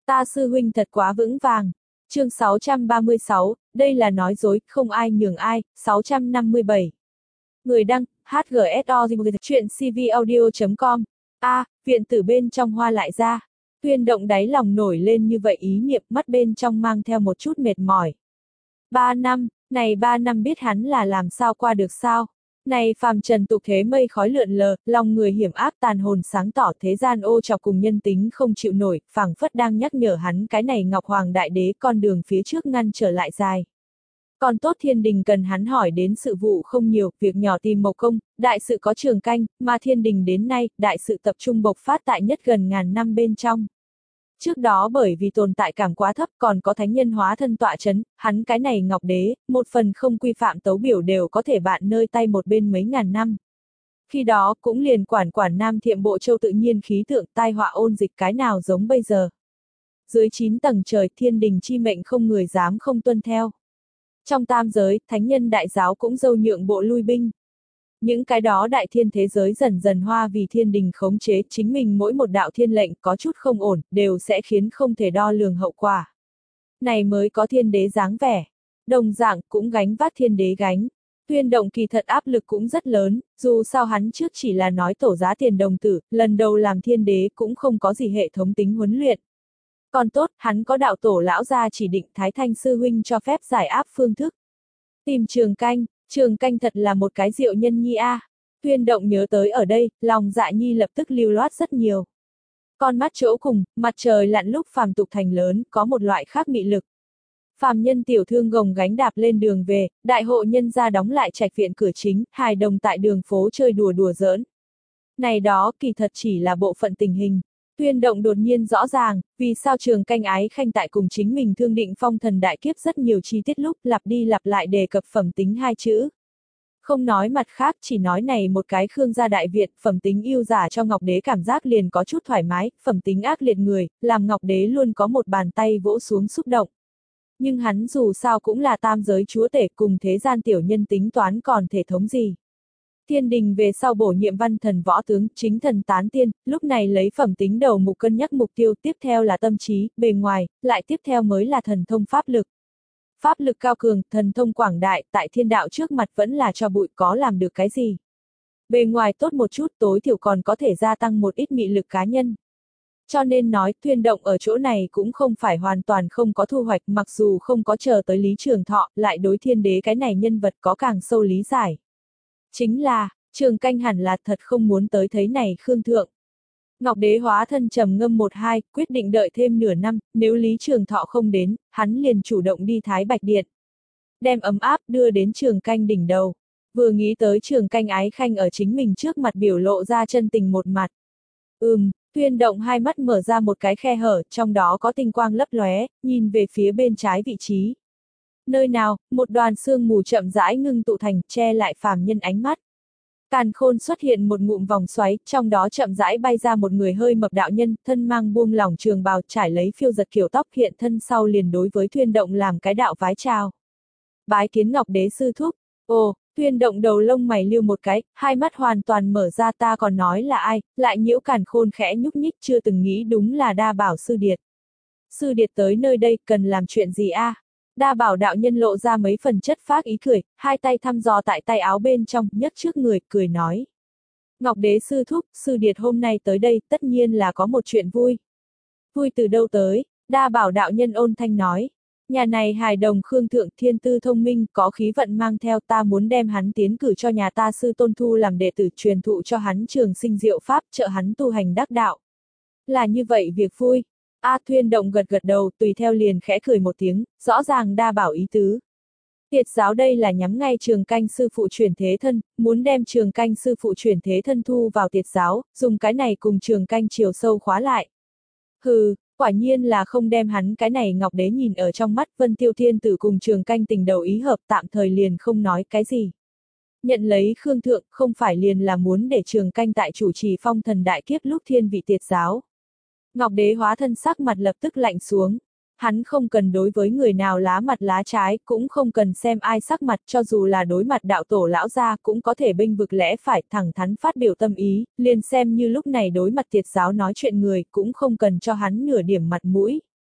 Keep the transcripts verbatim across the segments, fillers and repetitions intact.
Ta sư huynh thật quá vững vàng. Chương sáu trăm ba mươi sáu, đây là nói dối, không ai nhường ai. sáu trăm năm mươi bảy. Người đăng, hát giê ét o chuyện c v audio chấm com. A, viện tử bên trong hoa lại ra. Tuyên Động đáy lòng nổi lên như vậy ý niệm, mắt bên trong mang theo một chút mệt mỏi. Ba năm, này ba năm biết hắn là làm sao qua được sao? Này phàm trần tục thế mây khói lượn lờ, lòng người hiểm ác tàn hồn sáng tỏ thế gian ô trọc cùng nhân tính không chịu nổi, phảng phất đang nhắc nhở hắn cái này Ngọc Hoàng Đại Đế con đường phía trước ngăn trở lại dài. Còn tốt thiên đình cần hắn hỏi đến sự vụ không nhiều, việc nhỏ tìm mộc công, đại sự có Trường Canh, mà thiên đình đến nay, đại sự tập trung bộc phát tại nhất gần ngàn năm bên trong. Trước đó bởi vì tồn tại cảm quá thấp còn có thánh nhân hóa thân tọa chấn, hắn cái này Ngọc Đế, một phần không quy phạm tấu biểu đều có thể bạn nơi tay một bên mấy ngàn năm. Khi đó cũng liền quản quản Nam Thiệm Bộ Châu tự nhiên khí tượng tai họa ôn dịch cái nào giống bây giờ. Dưới chín tầng trời thiên đình chi mệnh không người dám không tuân theo. Trong tam giới, thánh nhân đại giáo cũng dâu nhượng bộ lui binh. Những cái đó đại thiên thế giới dần dần hoa vì thiên đình khống chế chính mình mỗi một đạo thiên lệnh có chút không ổn, đều sẽ khiến không thể đo lường hậu quả. Này mới có thiên đế dáng vẻ. Đồng dạng cũng gánh vác thiên đế gánh. Tuyên Động kỳ thật áp lực cũng rất lớn, dù sao hắn trước chỉ là nói tổ giá tiền đồng tử, lần đầu làm thiên đế cũng không có gì hệ thống tính huấn luyện. Còn tốt, hắn có đạo tổ lão gia chỉ định Thái Thanh sư huynh cho phép giải áp phương thức. Tìm Trường Canh, Trường Canh thật là một cái diệu nhân nhi a. À. Tuyên Động nhớ tới ở đây, lòng dạ nhi lập tức lưu loát rất nhiều. Con mắt chỗ cùng, mặt trời lặn lúc phàm tục thành lớn, có một loại khác mị lực. Phàm nhân tiểu thương gồng gánh đạp lên đường về, đại hộ nhân gia đóng lại trạch viện cửa chính, hài đồng tại đường phố chơi đùa đùa giỡn. Này đó kỳ thật chỉ là bộ phận tình hình. Tuyên Động đột nhiên rõ ràng, vì sao Trường Canh ái khanh tại cùng chính mình thương định phong thần đại kiếp rất nhiều chi tiết lúc lặp đi lặp lại đề cập phẩm tính hai chữ. Không nói mặt khác, chỉ nói này một cái Khương gia đại Việt, phẩm tính yêu giả cho Ngọc Đế cảm giác liền có chút thoải mái, phẩm tính ác liệt người, làm Ngọc Đế luôn có một bàn tay vỗ xuống xúc động. Nhưng hắn dù sao cũng là tam giới chúa tể cùng thế gian tiểu nhân tính toán còn thể thống gì. Thiên đình về sau bổ nhiệm văn thần võ tướng, chính thần tán tiên, lúc này lấy phẩm tính đầu mục cân nhắc mục tiêu, tiếp theo là tâm trí, bề ngoài, lại tiếp theo mới là thần thông pháp lực. Pháp lực cao cường, thần thông quảng đại, tại thiên đạo trước mặt vẫn là cho bụi có làm được cái gì. Bề ngoài tốt một chút tối thiểu còn có thể gia tăng một ít mị lực cá nhân. Cho nên nói, Tuyên Động ở chỗ này cũng không phải hoàn toàn không có thu hoạch mặc dù không có chờ tới Lý Trường Thọ, lại đối thiên đế cái này nhân vật có càng sâu lý giải. Chính là, Trường Canh hẳn là thật không muốn tới thấy này Khương Thượng. Ngọc Đế hóa thân trầm ngâm một hai, quyết định đợi thêm nửa năm, nếu Lý Trường Thọ không đến, hắn liền chủ động đi Thái Bạch Điện. Đem ấm áp đưa đến Trường Canh đỉnh đầu. Vừa nghĩ tới Trường Canh ái khanh ở chính mình trước mặt biểu lộ ra chân tình một mặt. Ừm, Tuyên Động hai mắt mở ra một cái khe hở, trong đó có tinh quang lấp lóe, nhìn về phía bên trái vị trí. Nơi nào, một đoàn sương mù chậm rãi ngưng tụ thành, che lại phàm nhân ánh mắt. Càn khôn xuất hiện một ngụm vòng xoáy, trong đó chậm rãi bay ra một người hơi mập đạo nhân, thân mang buông lỏng trường bào trải lấy phiêu giật kiểu tóc hiện thân sau liền đối với Tuyên Động làm cái đạo vái chào. Bái kiến Ngọc Đế sư thúc. Ồ, Tuyên Động đầu lông mày liêu một cái, hai mắt hoàn toàn mở ra ta còn nói là ai, lại nhiễu Càn khôn khẽ nhúc nhích chưa từng nghĩ đúng là Đa Bảo sư điệt. Sư điệt tới nơi đây cần làm chuyện gì a? À? Đa Bảo đạo nhân lộ ra mấy phần chất phác ý cười, hai tay thăm dò tại tay áo bên trong, nhấc trước người, cười nói. Ngọc Đế sư thúc, sư điệt hôm nay tới đây, tất nhiên là có một chuyện vui. Vui từ đâu tới? Đa Bảo đạo nhân ôn thanh nói. Nhà này hài đồng Khương Thượng thiên tư thông minh, có khí vận mang theo ta muốn đem hắn tiến cử cho nhà ta sư tôn thu làm đệ tử truyền thụ cho hắn trường sinh diệu pháp, trợ hắn tu hành đắc đạo. Là như vậy việc vui. A Tuyên Động gật gật đầu, tùy theo liền khẽ cười một tiếng, rõ ràng Đa Bảo ý tứ. Tiệt giáo đây là nhắm ngay Trường Canh sư phụ chuyển thế thân, muốn đem Trường Canh sư phụ chuyển thế thân thu vào tiệt giáo, dùng cái này cùng Trường Canh chiều sâu khóa lại. Hừ, quả nhiên là không đem hắn cái này Ngọc Đế nhìn ở trong mắt. Vân Tiêu Thiên Tử cùng Trường Canh tình đầu ý hợp tạm thời liền không nói cái gì. Nhận lấy Khương Thượng không phải liền là muốn để Trường Canh tại chủ trì phong thần đại kiếp lúc thiên vị tiệt giáo. Ngọc Đế hóa thân sắc mặt lập tức lạnh xuống. Hắn không cần đối với người nào lá mặt lá trái, cũng không cần xem ai sắc mặt, cho dù là đối mặt đạo tổ lão gia cũng có thể bênh vực lẽ phải, thẳng thắn phát biểu tâm ý, liền xem như lúc này đối mặt tiệt giáo nói chuyện người, cũng không cần cho hắn nửa điểm mặt mũi.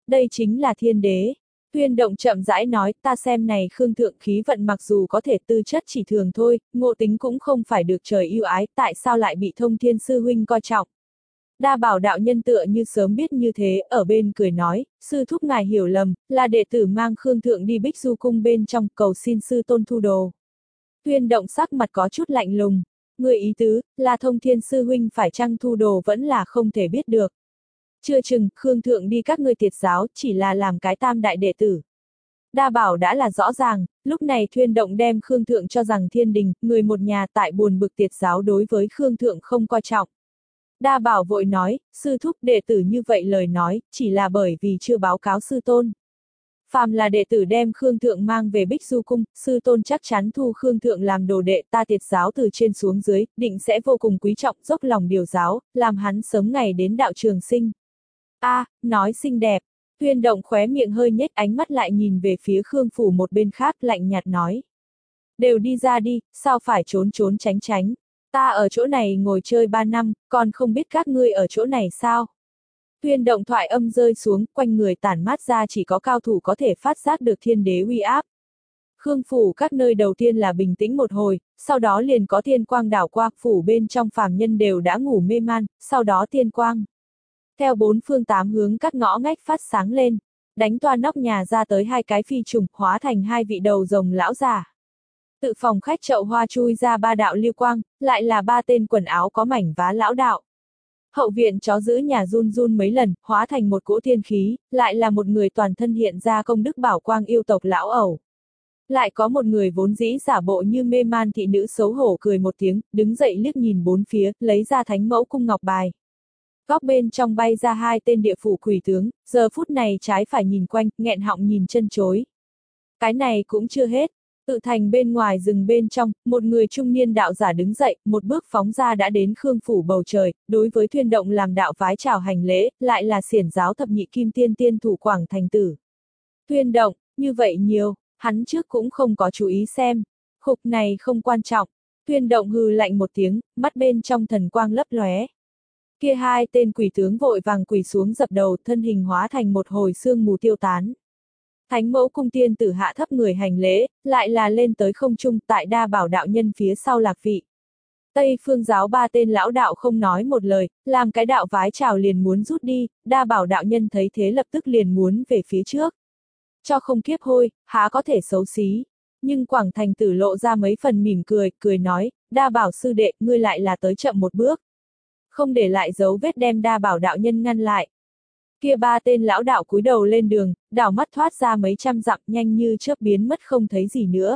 Đây chính là thiên đế. Tuyên Động chậm rãi nói, ta xem này Khương Thượng khí vận mặc dù có thể tư chất chỉ thường thôi, ngộ tính cũng không phải được trời yêu ái, tại sao lại bị Thông Thiên Sư Huynh coi trọng. Đa Bảo đạo nhân tựa như sớm biết như thế, ở bên cười nói, sư thúc ngài hiểu lầm, là đệ tử mang Khương Thượng đi Bích Du Cung bên trong, cầu xin sư tôn thu đồ. Tuyên Động sắc mặt có chút lạnh lùng, người ý tứ, là Thông Thiên Sư Huynh phải chăng thu đồ vẫn là không thể biết được. Chưa chừng, Khương Thượng đi các ngươi tiệt giáo, chỉ là làm cái tam đại đệ tử. Đa Bảo đã là rõ ràng, lúc này Tuyên Động đem Khương Thượng cho rằng thiên đình, người một nhà tại buồn bực tiệt giáo đối với Khương Thượng không coi trọng. Đa Bảo vội nói, sư thúc đệ tử như vậy lời nói, chỉ là bởi vì chưa báo cáo sư tôn. Phàm là đệ tử đem Khương Thượng mang về Bích Du Cung, sư tôn chắc chắn thu Khương Thượng làm đồ đệ, ta tiệt giáo từ trên xuống dưới, định sẽ vô cùng quý trọng, dốc lòng điều giáo, làm hắn sớm ngày đến đạo trường sinh. A, à, nói xinh đẹp. Tuyên Động khóe miệng hơi nhếch, ánh mắt lại nhìn về phía Khương Phủ một bên khác, lạnh nhạt nói. Đều đi ra đi, sao phải trốn trốn tránh tránh. Ta ở chỗ này ngồi chơi ba năm, còn không biết các ngươi ở chỗ này sao. Tuyên Động thoại âm rơi xuống, quanh người tản mát ra chỉ có cao thủ có thể phát giác được thiên đế uy áp. Khương Phủ các nơi đầu tiên là bình tĩnh một hồi, sau đó liền có thiên quang đảo qua, phủ bên trong phàm nhân đều đã ngủ mê man, sau đó thiên quang. Theo bốn phương tám hướng các ngõ ngách phát sáng lên, đánh toa nóc nhà ra tới hai cái phi trùng, hóa thành hai vị đầu rồng lão già. Tự phòng khách chậu hoa chui ra ba đạo lưu quang, lại là ba tên quần áo có mảnh vá lão đạo. Hậu viện chó giữ nhà run run mấy lần, hóa thành một cỗ thiên khí, lại là một người toàn thân hiện ra công đức bảo quang yêu tộc lão ẩu. Lại có một người vốn dĩ giả bộ như mê man thị nữ xấu hổ cười một tiếng, đứng dậy liếc nhìn bốn phía, lấy ra thánh mẫu cung ngọc bài. Góc bên trong bay ra hai tên địa phủ quỷ tướng, giờ phút này trái phải nhìn quanh, nghẹn họng nhìn chân chối. Cái này cũng chưa hết. Tự thành bên ngoài rừng bên trong, một người trung niên đạo giả đứng dậy, một bước phóng ra đã đến Khương Phủ bầu trời, đối với Tuyên Động làm đạo vái chào hành lễ, lại là xiển giáo thập nhị kim tiên tiên thủ Quảng Thành Tử. Tuyên Động, như vậy nhiều, hắn trước cũng không có chú ý xem. Khục này không quan trọng. Tuyên Động hừ lạnh một tiếng, mắt bên trong thần quang lấp lóe. Kia hai tên quỷ tướng vội vàng quỳ xuống dập đầu, thân hình hóa thành một hồi sương mù tiêu tán. Thánh mẫu cung tiên tử hạ thấp người hành lễ, lại là lên tới không trung tại Đa Bảo đạo nhân phía sau lạc vị. Tây phương giáo ba tên lão đạo không nói một lời, làm cái đạo vái chào liền muốn rút đi, Đa Bảo đạo nhân thấy thế lập tức liền muốn về phía trước. Cho không kiếp hôi, há có thể xấu xí. Nhưng Quảng Thành Tử lộ ra mấy phần mỉm cười, cười nói, Đa Bảo sư đệ, ngươi lại là tới chậm một bước. Không để lại dấu vết đem Đa Bảo đạo nhân ngăn lại. Kia ba tên lão đạo cúi đầu lên đường, đảo mắt thoát ra mấy trăm dặm nhanh như chớp biến mất không thấy gì nữa.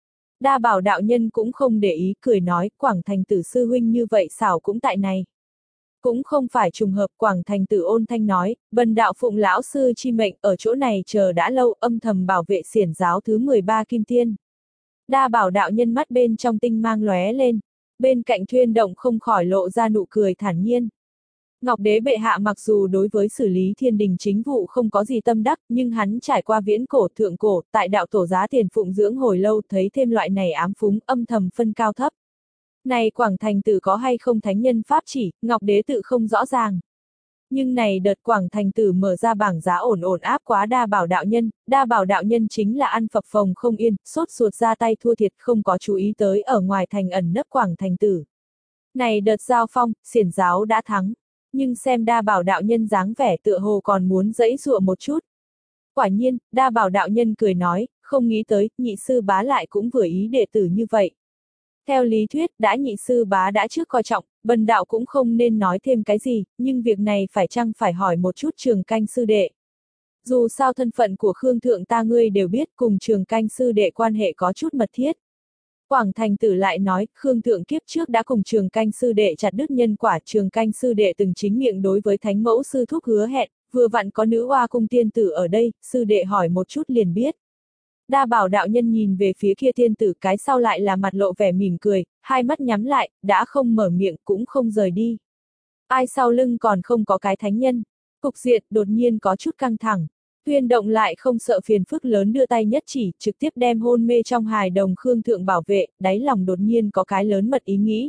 Đa Bảo đạo nhân cũng không để ý, cười nói, Quảng Thành Tử sư huynh như vậy xảo cũng tại này. Cũng không phải trùng hợp, Quảng Thành Tử ôn thanh nói, bần đạo phụng lão sư chi mệnh ở chỗ này chờ đã lâu, âm thầm bảo vệ xiển giáo thứ mười ba kim tiên. Đa Bảo đạo nhân mắt bên trong tinh mang lóe lên, bên cạnh Tuyên Động không khỏi lộ ra nụ cười thản nhiên. Ngọc Đế bệ hạ mặc dù đối với xử lý thiên đình chính vụ không có gì tâm đắc, nhưng hắn trải qua viễn cổ thượng cổ, tại đạo tổ giá tiền phụng dưỡng hồi lâu thấy thêm loại này ám phúng âm thầm phân cao thấp. Này Quảng Thành Tử có hay không thánh nhân pháp chỉ, Ngọc Đế tự không rõ ràng. Nhưng này đợt Quảng Thành Tử mở ra bảng giá ổn ổn áp quá Đa Bảo đạo nhân, Đa Bảo đạo nhân chính là ăn phập phồng không yên, sốt ruột ra tay thua thiệt không có chú ý tới ở ngoài thành ẩn nấp Quảng Thành Tử. Này đợt giao phong, xiển giáo đã thắng. Nhưng xem Đa Bảo đạo nhân dáng vẻ tựa hồ còn muốn giãy giụa một chút. Quả nhiên, Đa Bảo đạo nhân cười nói, không nghĩ tới, nhị sư bá lại cũng vừa ý đệ tử như vậy. Theo lý thuyết, đã nhị sư bá đã trước coi trọng, bần đạo cũng không nên nói thêm cái gì, nhưng việc này phải chăng phải hỏi một chút Trường Canh sư đệ. Dù sao thân phận của Khương Thượng ta ngươi đều biết, cùng Trường Canh sư đệ quan hệ có chút mật thiết. Quảng Thành Tử lại nói, Khương Thượng kiếp trước đã cùng Trường Canh sư đệ chặt đứt nhân quả, Trường Canh sư đệ từng chính miệng đối với Thánh mẫu sư thúc hứa hẹn, vừa vặn có nữ oa cung tiên tử ở đây, sư đệ hỏi một chút liền biết. Đa Bảo đạo nhân nhìn về phía kia tiên tử, cái sau lại là mặt lộ vẻ mỉm cười, hai mắt nhắm lại, đã không mở miệng cũng không rời đi. Ai sau lưng còn không có cái thánh nhân, cục diện đột nhiên có chút căng thẳng. Tuyên Động lại không sợ phiền phức lớn đưa tay nhất chỉ, trực tiếp đem hôn mê trong hài đồng Khương Thượng bảo vệ, đáy lòng đột nhiên có cái lớn mật ý nghĩ.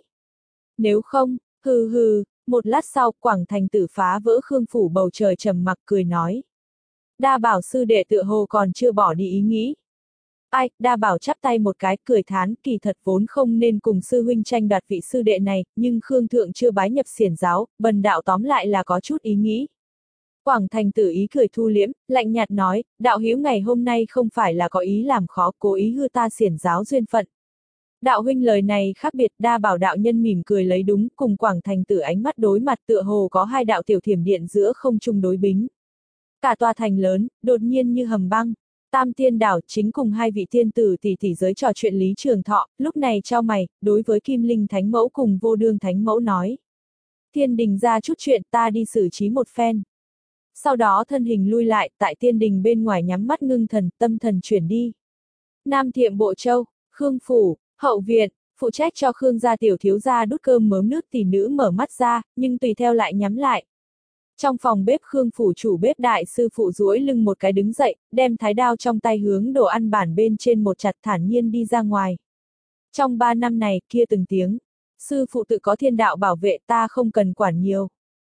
Nếu không, hừ hừ, một lát sau, Quảng Thành Tử phá vỡ Khương Phủ bầu trời trầm mặc cười nói. Đa Bảo sư đệ tựa hồ còn chưa bỏ đi ý nghĩ. Ai, Đa Bảo chắp tay một cái, cười thán, kỳ thật vốn không nên cùng sư huynh tranh đoạt vị sư đệ này, nhưng Khương Thượng chưa bái nhập xiển giáo, bần đạo tóm lại là có chút ý nghĩ. Quảng Thành Tử ý cười thu liễm, lạnh nhạt nói, đạo hữu ngày hôm nay không phải là có ý làm khó, cố ý hư ta xiển giáo duyên phận. Đạo huynh lời này khác biệt. Đa Bảo đạo nhân mỉm cười lấy đúng, cùng Quảng Thành Tử ánh mắt đối mặt tựa hồ có hai đạo tiểu thiểm điện giữa không trung đối bính. Cả tòa thành lớn, đột nhiên như hầm băng. Tam Tiên Đảo chính cùng hai vị tiên tử tỷ tỷ giới trò chuyện Lý Trường Thọ, lúc này chau mày, đối với Kim Linh Thánh Mẫu cùng Vô Đương Thánh Mẫu nói. Thiên đình ra chút chuyện, ta đi xử trí một phen. Sau đó thân hình lui lại, tại tiên đình bên ngoài nhắm mắt ngưng thần, tâm thần chuyển đi. Nam Thiệm Bộ Châu, Khương Phủ, Hậu Viện, phụ trách cho Khương gia tiểu thiếu gia đút cơm mớm nước tỷ nữ mở mắt ra, nhưng tùy theo lại nhắm lại. Trong phòng bếp Khương Phủ chủ bếp đại sư phụ duỗi lưng một cái đứng dậy, đem thái đao trong tay hướng đồ ăn bản bên trên một chặt thản nhiên đi ra ngoài. Trong ba năm này, kia từng tiếng, sư phụ tự có thiên đạo bảo vệ ta không cần quản nhiều.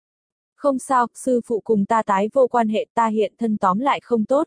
Không sao, sư phụ cùng ta tái vô quan hệ ta hiện thân tóm lại không tốt.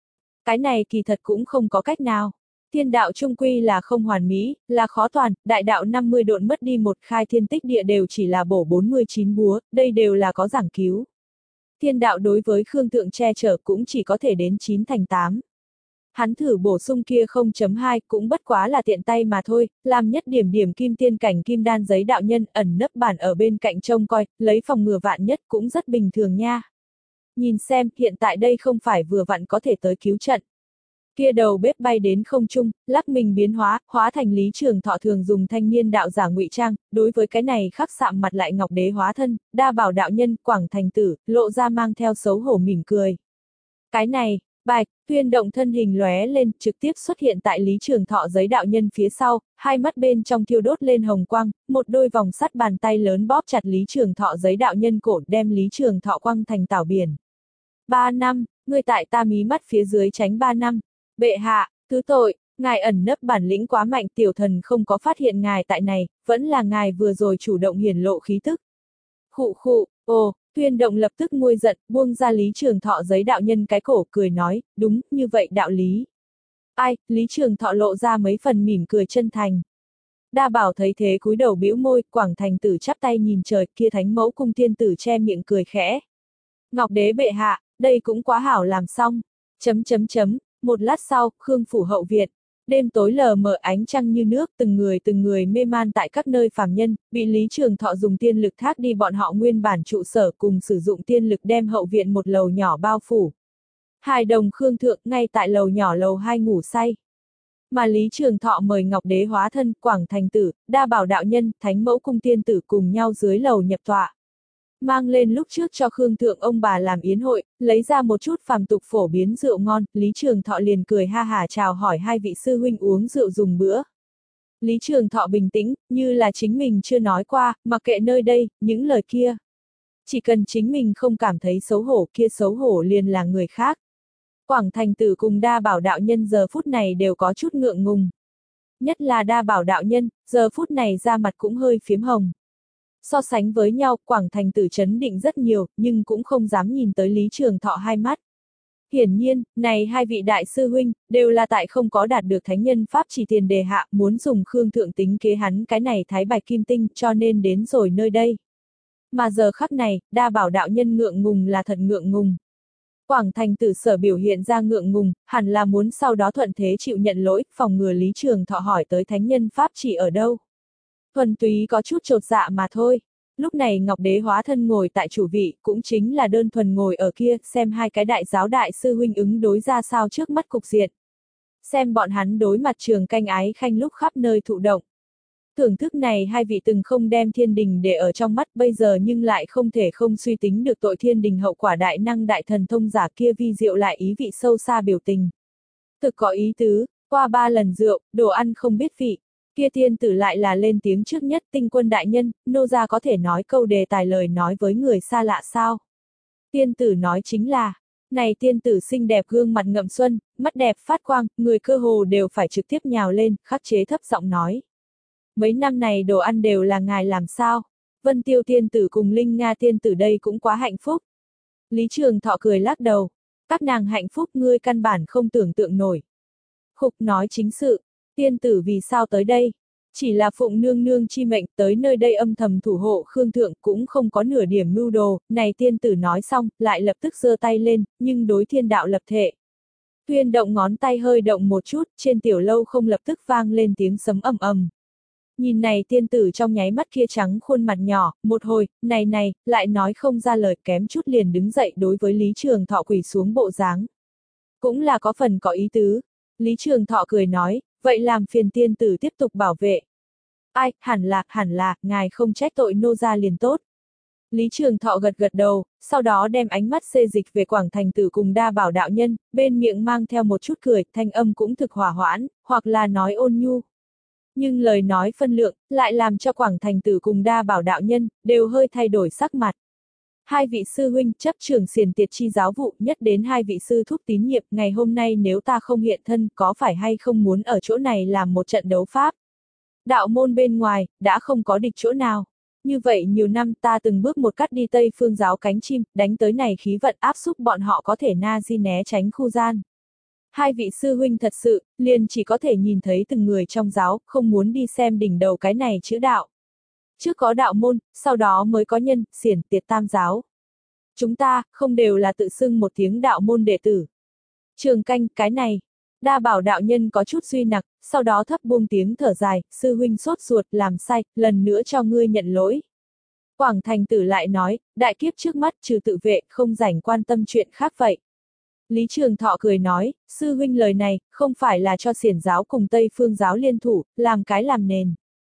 Cái này kỳ thật cũng không có cách nào. Thiên đạo trung quy là không hoàn mỹ, là khó toàn, đại đạo năm mươi độn mất đi một khai thiên tích địa đều chỉ là bổ bốn mươi chín búa, đây đều là có giảng cứu. Thiên đạo đối với Khương Thượng che chở cũng chỉ có thể đến chín thành tám. Hắn thử bổ sung kia không chấm hai cũng bất quá là tiện tay mà thôi, làm nhất điểm điểm kim tiên cảnh kim đan giấy đạo nhân ẩn nấp bản ở bên cạnh trông coi, lấy phòng ngừa vạn nhất cũng rất bình thường nha. Nhìn xem, hiện tại đây không phải vừa vặn có thể tới cứu trận. Kia đầu bếp bay đến không trung, lắc mình biến hóa, hóa thành Lý Trường Thọ thường dùng thanh niên đạo giả ngụy trang, đối với cái này khắc sạm mặt lại ngọc đế hóa thân, Đa Bảo đạo nhân, Quảng Thành Tử, lộ ra mang theo xấu hổ mỉm cười. Cái này, bạch, tuyên động thân hình lóe lên, trực tiếp xuất hiện tại Lý Trường Thọ giấy đạo nhân phía sau, hai mắt bên trong thiêu đốt lên hồng quang, một đôi vòng sắt bàn tay lớn bóp chặt Lý Trường Thọ giấy đạo nhân cổ, đem Lý Trường Thọ quăng thành tảo biển. Ba năm, ngươi tại ta mí mắt phía dưới tránh ba năm. Bệ hạ, thứ tội, ngài ẩn nấp bản lĩnh quá mạnh, tiểu thần không có phát hiện ngài tại này, vẫn là ngài vừa rồi chủ động hiển lộ khí tức. Khụ khụ, ồ, tuyên động lập tức nguôi giận, buông ra Lý Trường Thọ giấy đạo nhân cái cổ, cười nói, đúng, như vậy đạo lý. Ai, Lý Trường Thọ lộ ra mấy phần mỉm cười chân thành. Đa Bảo thấy thế cúi đầu bĩu môi, Quảng Thành Tử chắp tay nhìn trời, kia Thánh Mẫu cung tiên tử che miệng cười khẽ. Ngọc đế bệ hạ, đây cũng quá hảo làm xong. Chấm chấm chấm. Một lát sau, Khương Phủ hậu viện, đêm tối lờ mờ ánh trăng như nước, từng người từng người mê man tại các nơi phàm nhân, bị Lý Trường Thọ dùng tiên lực thác đi bọn họ nguyên bản trụ sở cùng sử dụng tiên lực đem hậu viện một lầu nhỏ bao phủ. Hài đồng Khương Thượng ngay tại lầu nhỏ lầu hai ngủ say. Mà Lý Trường Thọ mời Ngọc Đế hóa thân, Quảng Thành Tử, Đa Bảo đạo nhân, Thánh Mẫu cung tiên tử cùng nhau dưới lầu nhập tọa. Mang lên lúc trước cho Khương Thượng ông bà làm yến hội, lấy ra một chút phàm tục phổ biến rượu ngon, Lý Trường Thọ liền cười ha hả chào hỏi hai vị sư huynh uống rượu dùng bữa. Lý Trường Thọ bình tĩnh, như là chính mình chưa nói qua, mặc kệ nơi đây, những lời kia. Chỉ cần chính mình không cảm thấy xấu hổ, kia xấu hổ liền là người khác. Quảng Thành Tử cùng Đa Bảo đạo nhân giờ phút này đều có chút ngượng ngùng. Nhất là Đa Bảo đạo nhân, giờ phút này da mặt cũng hơi phiếm hồng. So sánh với nhau, Quảng Thành Tử chấn định rất nhiều, nhưng cũng không dám nhìn tới Lý Trường Thọ hai mắt. Hiển nhiên, này hai vị đại sư huynh, đều là tại không có đạt được thánh nhân pháp chỉ tiền đề hạ, muốn dùng Khương Thượng tính kế hắn cái này thái bạch kim tinh, cho nên đến rồi nơi đây. Mà giờ khắc này, Đa Bảo đạo nhân ngượng ngùng là thật ngượng ngùng. Quảng Thành Tử sở biểu hiện ra ngượng ngùng, hẳn là muốn sau đó thuận thế chịu nhận lỗi, phòng ngừa Lý Trường Thọ hỏi tới thánh nhân pháp chỉ ở đâu. Thuần túy có chút chột dạ mà thôi. Lúc này Ngọc Đế hóa thân ngồi tại chủ vị, cũng chính là đơn thuần ngồi ở kia, xem hai cái đại giáo đại sư huynh ứng đối ra sao trước mắt cục diện. Xem bọn hắn đối mặt Trường Canh Ái Khanh lúc khắp nơi thụ động. Thưởng thức này hai vị từng không đem thiên đình để ở trong mắt, bây giờ nhưng lại không thể không suy tính được tội thiên đình hậu quả đại năng đại thần thông giả kia vi diệu lại ý vị sâu xa biểu tình. Thực có ý tứ, qua ba lần rượu, đồ ăn không biết vị. Kia tiên tử lại là lên tiếng trước nhất, Tinh Quân đại nhân, nô gia có thể nói câu đề tài lời nói với người xa lạ sao? Tiên tử nói chính là, này tiên tử xinh đẹp gương mặt ngậm xuân, mắt đẹp phát quang, người cơ hồ đều phải trực tiếp nhào lên, khắc chế thấp giọng nói. Mấy năm này đồ ăn đều là ngài làm sao? Vân Tiêu tiên tử cùng Linh Nga tiên tử đây cũng quá hạnh phúc. Lý Trường Thọ cười lắc đầu. Các nàng hạnh phúc ngươi căn bản không tưởng tượng nổi. Khục nói chính sự, tiên tử vì sao tới đây? Chỉ là phụng nương nương chi mệnh tới nơi đây âm thầm thủ hộ Khương Thượng cũng không có nửa điểm mưu đồ, này tiên tử nói xong, lại lập tức giơ tay lên, nhưng đối thiên đạo lập thệ. Tuyên động ngón tay hơi động một chút, trên tiểu lâu không lập tức vang lên tiếng sấm ầm ầm. Nhìn này tiên tử trong nháy mắt kia trắng khuôn mặt nhỏ, một hồi, này này, lại nói không ra lời kém chút liền đứng dậy đối với Lý Trường Thọ quỳ xuống bộ dáng. Cũng là có phần có ý tứ. Lý Trường Thọ cười nói, vậy làm phiền tiên tử tiếp tục bảo vệ. Ai, hẳn là, hẳn là, ngài không trách tội nô gia liền tốt. Lý Trường Thọ gật gật đầu, sau đó đem ánh mắt xê dịch về Quảng Thành Tử cùng Đa Bảo đạo nhân, bên miệng mang theo một chút cười, thanh âm cũng thực hỏa hoãn, hoặc là nói ôn nhu. Nhưng lời nói phân lượng, lại làm cho Quảng Thành Tử cùng Đa Bảo đạo nhân, đều hơi thay đổi sắc mặt. Hai vị sư huynh chấp trưởng xiển tiệt chi giáo vụ nhất đến hai vị sư thúc tín nhiệm, ngày hôm nay nếu ta không hiện thân, có phải hay không muốn ở chỗ này làm một trận đấu pháp? Đạo môn bên ngoài, đã không có địch chỗ nào. Như vậy nhiều năm ta từng bước một cắt đi Tây Phương giáo cánh chim, đánh tới này khí vận áp xúc bọn họ có thể na di né tránh khu gian. Hai vị sư huynh thật sự, liền chỉ có thể nhìn thấy từng người trong giáo, không muốn đi xem đỉnh đầu cái này chữ đạo. Trước có đạo môn, sau đó mới có nhân, xiển, tiệt tam giáo. Chúng ta, không đều là tự xưng một tiếng đạo môn đệ tử. Trường canh, cái này. Đa Bảo đạo nhân có chút suy nặc, sau đó thấp buông tiếng thở dài, sư huynh sốt ruột, làm sai, lần nữa cho ngươi nhận lỗi. Quảng Thành Tử lại nói, đại kiếp trước mắt trừ tự vệ, không rảnh quan tâm chuyện khác vậy. Lý Trường Thọ cười nói, sư huynh lời này, không phải là cho xiển giáo cùng Tây Phương giáo liên thủ, làm cái làm nền.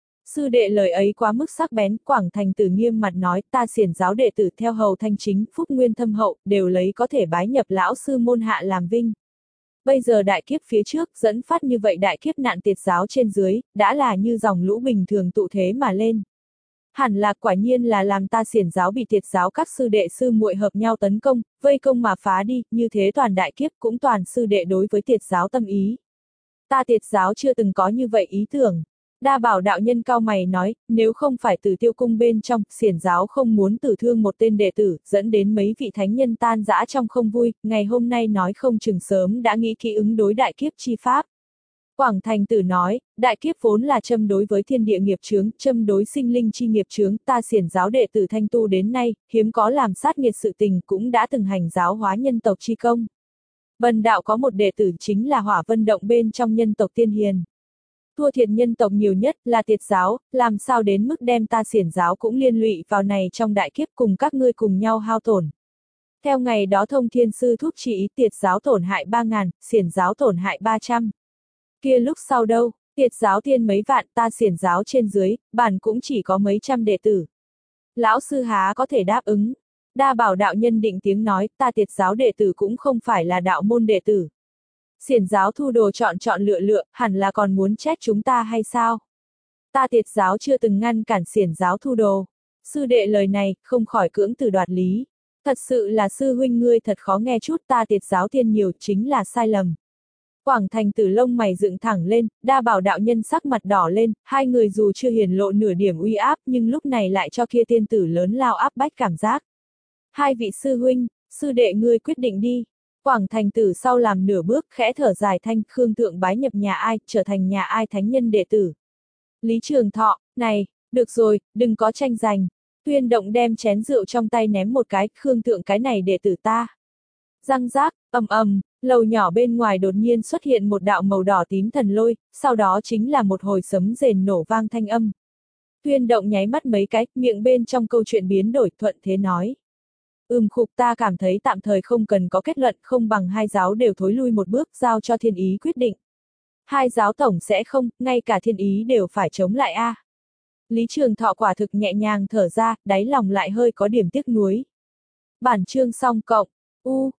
Sư đệ lời ấy quá mức sắc bén, Quảng Thành Tử nghiêm mặt nói, ta xiển giáo đệ tử theo hầu thanh chính, phúc nguyên thâm hậu, đều lấy có thể bái nhập lão sư môn hạ làm vinh. Bây giờ đại kiếp phía trước, dẫn phát như vậy đại kiếp nạn tiệt giáo trên dưới, đã là như dòng lũ bình thường tụ thế mà lên. Hẳn là quả nhiên là làm ta xiển giáo bị tiệt giáo các sư đệ sư muội hợp nhau tấn công, vây công mà phá đi, như thế toàn đại kiếp cũng toàn sư đệ đối với tiệt giáo tâm ý. Ta tiệt giáo chưa từng có như vậy ý tưởng. Đa Bảo đạo nhân cao mày nói, nếu không phải Tử Tiêu cung bên trong, xiển giáo không muốn tử thương một tên đệ tử, dẫn đến mấy vị thánh nhân tan rã trong không vui, ngày hôm nay nói không chừng sớm đã nghĩ kỹ ứng đối đại kiếp chi pháp. Quảng Thành Tử nói, đại kiếp vốn là châm đối với thiên địa nghiệp chướng, châm đối sinh linh chi nghiệp chướng, ta xiển giáo đệ tử thanh tu đến nay, hiếm có làm sát nghiệt sự tình cũng đã từng hành giáo hóa nhân tộc chi công. Bần đạo có một đệ tử chính là Hỏa Vân Động bên trong nhân tộc tiên hiền. Thua thiệt nhân tộc nhiều nhất là tiệt giáo, làm sao đến mức đem ta xiển giáo cũng liên lụy vào này trong đại kiếp cùng các ngươi cùng nhau hao tổn. Theo ngày đó thông thiên sư thúc chỉ tiệt giáo tổn hại ba ngàn, xiển giáo tổn hại ba trăm. Kia lúc sau đâu, tiệt giáo tiên mấy vạn ta xiển giáo trên dưới, bản cũng chỉ có mấy trăm đệ tử. Lão sư há có thể đáp ứng. Đa Bảo đạo nhân định tiếng nói, ta tiệt giáo đệ tử cũng không phải là đạo môn đệ tử. Xiển giáo thu đồ chọn chọn lựa lựa, hẳn là còn muốn trách chúng ta hay sao? Ta tiệt giáo chưa từng ngăn cản xiển giáo thu đồ. Sư đệ lời này, không khỏi cưỡng từ đoạt lý. Thật sự là sư huynh ngươi thật khó nghe chút, ta tiệt giáo tiên nhiều chính là sai lầm. Quảng Thành Tử lông mày dựng thẳng lên, Đa Bảo đạo nhân sắc mặt đỏ lên, hai người dù chưa hiển lộ nửa điểm uy áp nhưng lúc này lại cho kia tiên tử lớn lao áp bách cảm giác. Hai vị sư huynh, sư đệ ngươi quyết định đi. Quảng Thành Tử sau làm nửa bước khẽ thở dài thanh, Khương Thượng bái nhập nhà ai, trở thành nhà ai thánh nhân đệ tử. Lý Trường Thọ, này, được rồi, đừng có tranh giành. Tuyên Động đem chén rượu trong tay ném một cái, Khương Thượng cái này đệ tử ta. Răng rác, ầm ầm, lầu nhỏ bên ngoài đột nhiên xuất hiện một đạo màu đỏ tím thần lôi, sau đó chính là một hồi sấm rền nổ vang thanh âm. Tuyên Động nháy mắt mấy cái, miệng bên trong câu chuyện biến đổi, thuận thế nói. Ừm khục, ta cảm thấy tạm thời không cần có kết luận, không bằng hai giáo đều thối lui một bước, giao cho thiên ý quyết định. Hai giáo tổng sẽ không, ngay cả thiên ý đều phải chống lại a. À. Lý Trường Thọ quả thực nhẹ nhàng thở ra, đáy lòng lại hơi có điểm tiếc nuối. Bản chương xong cộng, u,